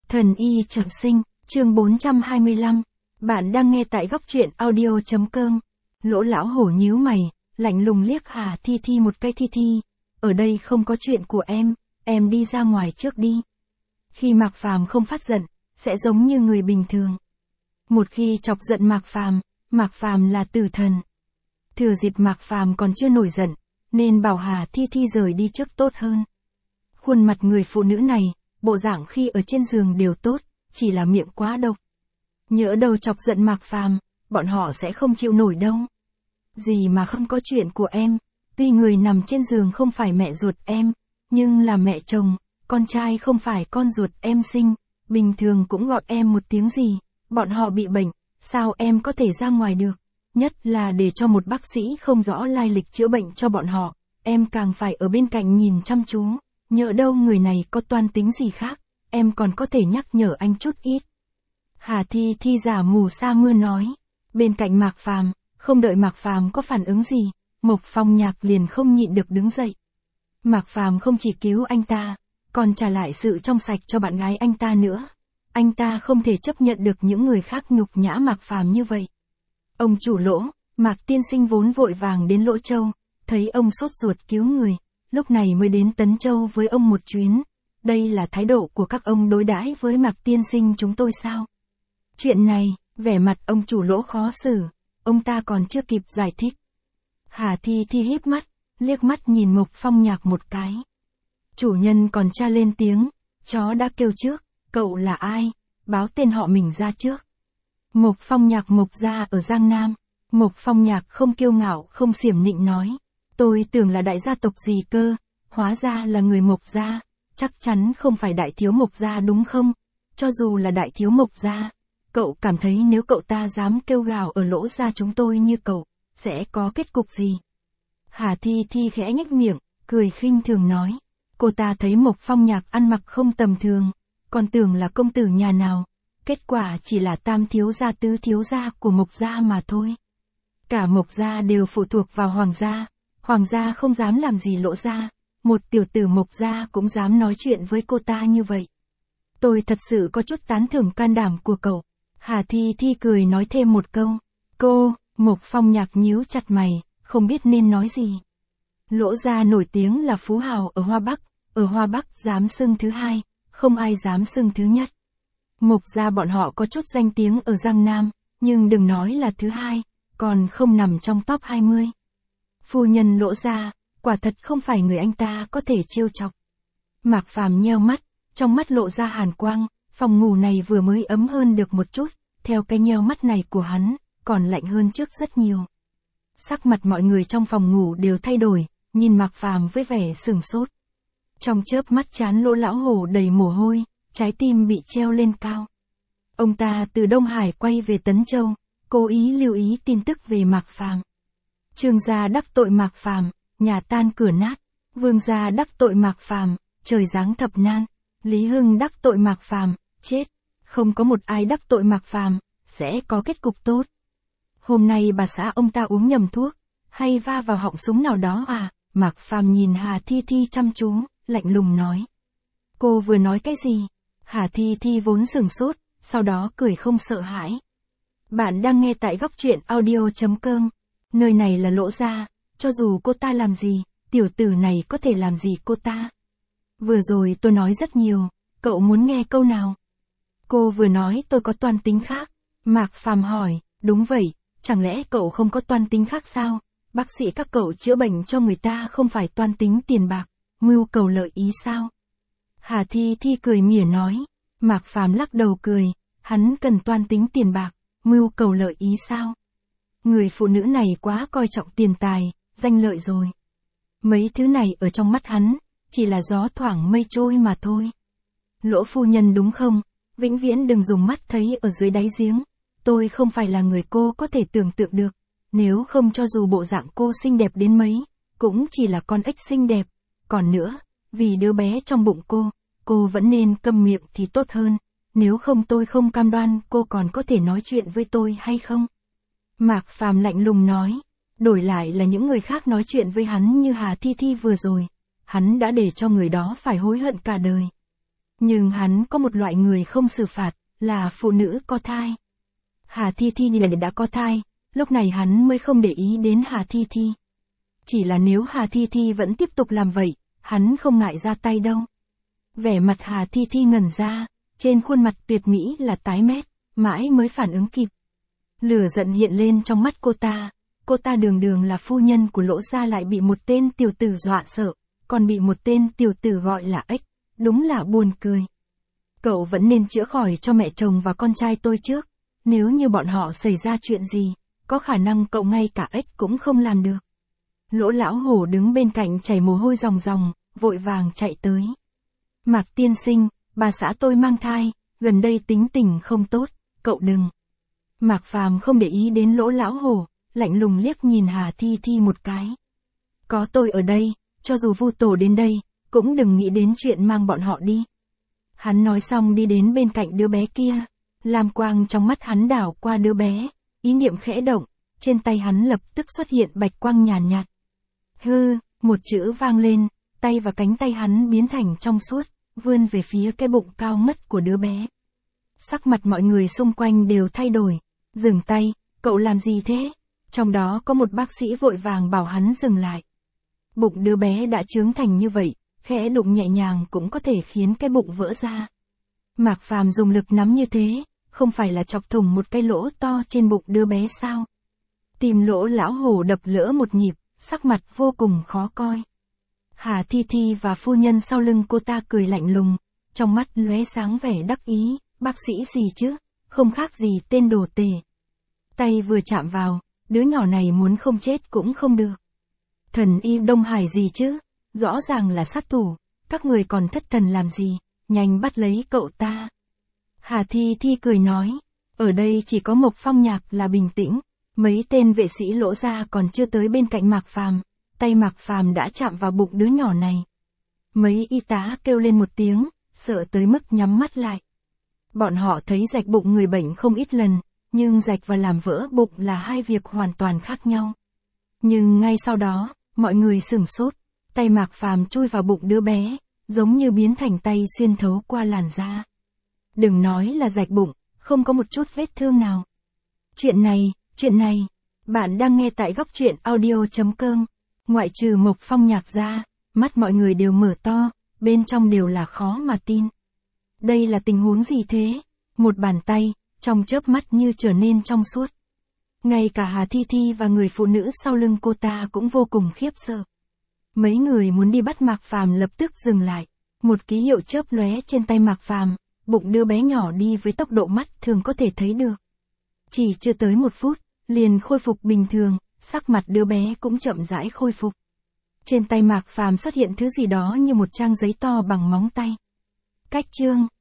Thần y trọng sinh, chương 425. Bạn đang nghe tại góc truyện audio.com. Lỗ lão hổ nhíu mày, lạnh lùng liếc Hà Thi Thi một cái. Thi Thi, ở đây không có chuyện của em đi ra ngoài trước đi. Khi Mạc Phàm không phát giận, sẽ giống như người bình thường. Một khi chọc giận Mạc Phàm là tử thần. Thừa dịp Mạc Phàm còn chưa nổi giận, nên bảo Hà Thi Thi rời đi trước tốt hơn. Khuôn mặt người phụ nữ này, bộ dạng khi ở trên giường đều tốt, chỉ là miệng quá độc. Nhỡ đầu chọc giận Mạc Phàm, bọn họ sẽ không chịu nổi đâu. Gì mà không có chuyện của em, tuy người nằm trên giường không phải mẹ ruột em, nhưng là mẹ chồng, con trai không phải con ruột em sinh, bình thường cũng gọi em một tiếng gì, bọn họ bị bệnh, sao em có thể ra ngoài được, nhất là để cho một bác sĩ không rõ lai lịch chữa bệnh cho bọn họ, em càng phải ở bên cạnh nhìn chăm chú, nhỡ đâu người này có toan tính gì khác, em còn có thể nhắc nhở anh chút ít. Hà Thi Thi giả mù sa mưa nói, bên cạnh Mạc Phàm, không đợi Mạc Phàm có phản ứng gì, Mộc Phong Nhạc liền không nhịn được đứng dậy. Mạc Phàm không chỉ cứu anh ta, còn trả lại sự trong sạch cho bạn gái anh ta nữa. Anh ta không thể chấp nhận được những người khác nhục nhã Mạc Phàm như vậy. Ông chủ Lỗ, Mạc tiên sinh vốn vội vàng đến Lỗ Châu, thấy ông sốt ruột cứu người, lúc này mới đến Tấn Châu với ông một chuyến. Đây là thái độ của các ông đối đãi với Mạc tiên sinh chúng tôi sao? Chuyện này, vẻ mặt ông chủ Lỗ khó xử, ông ta còn chưa kịp giải thích. Hà Thi Thi híp mắt, liếc mắt nhìn Mộc Phong Nhạc một cái. Chủ nhân còn tra lên tiếng, chó đã kêu trước, cậu là ai? Báo tên họ mình ra trước. Mộc Phong Nhạc Mộc gia ở Giang Nam. Mộc Phong Nhạc không kiêu ngạo không xiểm nịnh nói, tôi tưởng là đại gia tộc gì cơ, hóa ra là người Mộc gia, chắc chắn không phải đại thiếu Mộc gia đúng không? Cho dù là đại thiếu Mộc gia, cậu cảm thấy nếu cậu ta dám kêu gào ở Lỗ gia chúng tôi như cậu, sẽ có kết cục gì? Hà Thi Thi khẽ nhếch miệng, cười khinh thường nói, cô ta thấy Mộc Phong Nhạc ăn mặc không tầm thường, còn tưởng là công tử nhà nào, kết quả chỉ là tam thiếu gia tứ thiếu gia của Mộc gia mà thôi. Cả Mộc gia đều phụ thuộc vào Hoàng gia không dám làm gì Lỗ gia, một tiểu tử Mộc gia cũng dám nói chuyện với cô ta như vậy. Tôi thật sự có chút tán thưởng can đảm của cậu. Hà Thi Thi cười nói thêm một câu. Cô, Mộc Phong Nhạc nhíu chặt mày, không biết nên nói gì. Lỗ gia nổi tiếng là phú hào ở Hoa Bắc dám xưng thứ hai, không ai dám xưng thứ nhất. Mộc gia bọn họ có chút danh tiếng ở Giang Nam, nhưng đừng nói là thứ hai, còn không nằm trong top 20. Phu nhân Lỗ gia, quả thật không phải người anh ta có thể trêu chọc. Mạc Phàm nheo mắt, trong mắt lộ ra hàn quang, phòng ngủ này vừa mới ấm hơn được một chút, theo cái nheo mắt này của hắn, còn lạnh hơn trước rất nhiều. Sắc mặt mọi người trong phòng ngủ đều thay đổi, nhìn Mạc Phàm với vẻ sửng sốt. Trong chớp mắt trán Lỗ lão hổ đầy mồ hôi, trái tim bị treo lên cao. Ông ta từ Đông Hải quay về Tấn Châu, cố ý lưu ý tin tức về Mạc Phàm. Trương gia đắc tội Mạc Phàm, nhà tan cửa nát. Vương gia đắc tội Mạc Phàm, trời giáng thập nan. Lý Hưng đắc tội Mạc Phàm, chết. Không có một ai đắc tội Mạc Phàm, sẽ có kết cục tốt. Hôm nay bà xã ông ta uống nhầm thuốc, hay va vào họng súng nào đó à? Mạc Phàm nhìn Hà Thi Thi chăm chú, lạnh lùng nói. Cô vừa nói cái gì? Hà Thi Thi vốn sửng sốt, sau đó cười không sợ hãi. Bạn đang nghe tại góc truyện audio.com. Nơi này là Lỗ gia, cho dù cô ta làm gì, tiểu tử này có thể làm gì cô ta? Vừa rồi tôi nói rất nhiều, cậu muốn nghe câu nào? Cô vừa nói tôi có toan tính khác. Mạc Phàm hỏi, đúng vậy, chẳng lẽ cậu không có toan tính khác sao? Bác sĩ các cậu chữa bệnh cho người ta không phải toan tính tiền bạc, mưu cầu lợi ý sao? Hà Thi Thi cười mỉa nói. Mạc Phàm lắc đầu cười, hắn cần toan tính tiền bạc, mưu cầu lợi ý sao? Người phụ nữ này quá coi trọng tiền tài, danh lợi rồi. Mấy thứ này ở trong mắt hắn, chỉ là gió thoảng mây trôi mà thôi. Lỗ phu nhân đúng không? Vĩnh viễn đừng dùng mắt thấy ở dưới đáy giếng. Tôi không phải là người cô có thể tưởng tượng được. Nếu không cho dù bộ dạng cô xinh đẹp đến mấy, cũng chỉ là con ếch xinh đẹp. Còn nữa, vì đứa bé trong bụng cô vẫn nên câm miệng thì tốt hơn. Nếu không tôi không cam đoan cô còn có thể nói chuyện với tôi hay không? Mạc Phàm lạnh lùng nói. Đổi lại là những người khác nói chuyện với hắn như Hà Thi Thi vừa rồi, hắn đã để cho người đó phải hối hận cả đời. Nhưng hắn có một loại người không xử phạt, là phụ nữ có thai. Hà Thi Thi đã có thai, lúc này hắn mới không để ý đến Hà Thi Thi. Chỉ là nếu Hà Thi Thi vẫn tiếp tục làm vậy, hắn không ngại ra tay đâu. Vẻ mặt Hà Thi Thi ngẩn ra, trên khuôn mặt tuyệt mỹ là tái mét, mãi mới phản ứng kịp. Lửa giận hiện lên trong mắt cô ta đường đường là phu nhân của Lỗ gia lại bị một tên tiểu tử dọa sợ, còn bị một tên tiểu tử gọi là ếch, đúng là buồn cười. Cậu vẫn nên chữa khỏi cho mẹ chồng và con trai tôi trước, nếu như bọn họ xảy ra chuyện gì, có khả năng cậu ngay cả ếch cũng không làm được. Lỗ lão hổ đứng bên cạnh chảy mồ hôi ròng ròng, vội vàng chạy tới. Mạc tiên sinh, bà xã tôi mang thai, gần đây tính tình không tốt, cậu đừng. Mạc Phàm không để ý đến Lỗ lão hổ, lạnh lùng liếc nhìn Hà Thi Thi một cái. Có tôi ở đây, cho dù Vu Tổ đến đây, cũng đừng nghĩ đến chuyện mang bọn họ đi. Hắn nói xong đi đến bên cạnh đứa bé kia, lam quang trong mắt hắn đảo qua đứa bé, ý niệm khẽ động, trên tay hắn lập tức xuất hiện bạch quang nhàn nhạt. Hư, một chữ vang lên, tay và cánh tay hắn biến thành trong suốt, vươn về phía cái bụng cao ngất của đứa bé. Sắc mặt mọi người xung quanh đều thay đổi. Dừng tay, cậu làm gì thế? Trong đó có một bác sĩ vội vàng bảo hắn dừng lại. Bụng đứa bé đã trướng thành như vậy, khẽ đụng nhẹ nhàng cũng có thể khiến cái bụng vỡ ra. Mạc Phàm dùng lực nắm như thế, không phải là chọc thủng một cái lỗ to trên bụng đứa bé sao? Tim Lỗ lão hổ đập lỡ một nhịp, sắc mặt vô cùng khó coi. Hà Thi Thi và phu nhân sau lưng cô ta cười lạnh lùng, trong mắt lóe sáng vẻ đắc ý, bác sĩ gì chứ, không khác gì tên đồ tể. Tay vừa chạm vào, đứa nhỏ này muốn không chết cũng không được. Thần y Đông Hải gì chứ, rõ ràng là sát thủ, các người còn thất thần làm gì, nhanh bắt lấy cậu ta. Hà Thi Thi cười nói, ở đây chỉ có Mộc Phong Nhạc là bình tĩnh, mấy tên vệ sĩ Lỗ gia còn chưa tới bên cạnh Mạc Phàm, tay Mạc Phàm đã chạm vào bụng đứa nhỏ này. Mấy y tá kêu lên một tiếng, sợ tới mức nhắm mắt lại. Bọn họ thấy rạch bụng người bệnh không ít lần, nhưng rạch và làm vỡ bụng là hai việc hoàn toàn khác nhau. Nhưng ngay sau đó, mọi người sửng sốt, tay Mạc Phàm chui vào bụng đứa bé, giống như biến thành tay xuyên thấu qua làn da. Đừng nói là rạch bụng, không có một chút vết thương nào. Chuyện này, bạn đang nghe tại góc truyện audio.com. Ngoại trừ Mộc Phong Nhạc ra, mắt mọi người đều mở to, bên trong đều là khó mà tin. Đây là tình huống gì thế? Một bàn tay, trong chớp mắt như trở nên trong suốt. Ngay cả Hà Thi Thi và người phụ nữ sau lưng cô ta cũng vô cùng khiếp sợ. Mấy người muốn đi bắt Mạc Phàm lập tức dừng lại. Một ký hiệu chớp lóe trên tay Mạc Phàm, bụng đứa bé nhỏ đi với tốc độ mắt thường có thể thấy được. Chỉ chưa tới 1 phút, liền khôi phục bình thường, sắc mặt đứa bé cũng chậm rãi khôi phục. Trên tay Mạc Phàm xuất hiện thứ gì đó như một trang giấy to bằng móng tay. Cách chương